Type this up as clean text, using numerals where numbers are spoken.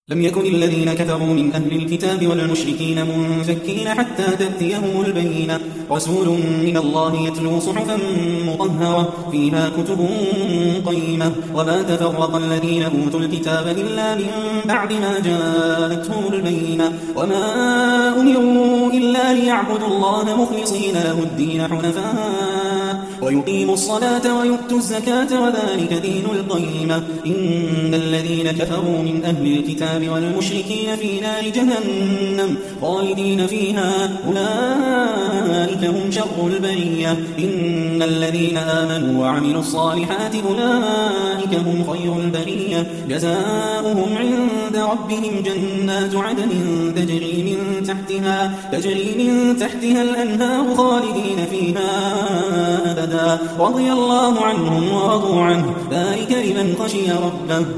لم يكن الذين كفروا من أهل الكتاب والمشركين منفكين حتى تأتيهم البينة رسول من الله يتلو صحفا مطهرة فيها كتب قيمة وما تفرق الذين أوتوا الكتاب إلا من بعد ما جاءتهم البينة وما أمروا إلا ليعبدوا الله مخلصين له الدين حنفاء ويقيموا الصلاة ويؤتوا الزكاة وذلك دين القيمة إن الذين كفروا من أهل الكتاب والمشركين في نار جهنم خالدين فيها أولئك هم شر البرية إن الذين آمنوا وعملوا الصالحات أولئك هم خير البرية جزاؤهم عند ربهم جنات عدن تجري من تحتها الأنهار خالدين فيها أبدا رضي الله عنهم ورضوا عنه ذلك لمن خشي ربه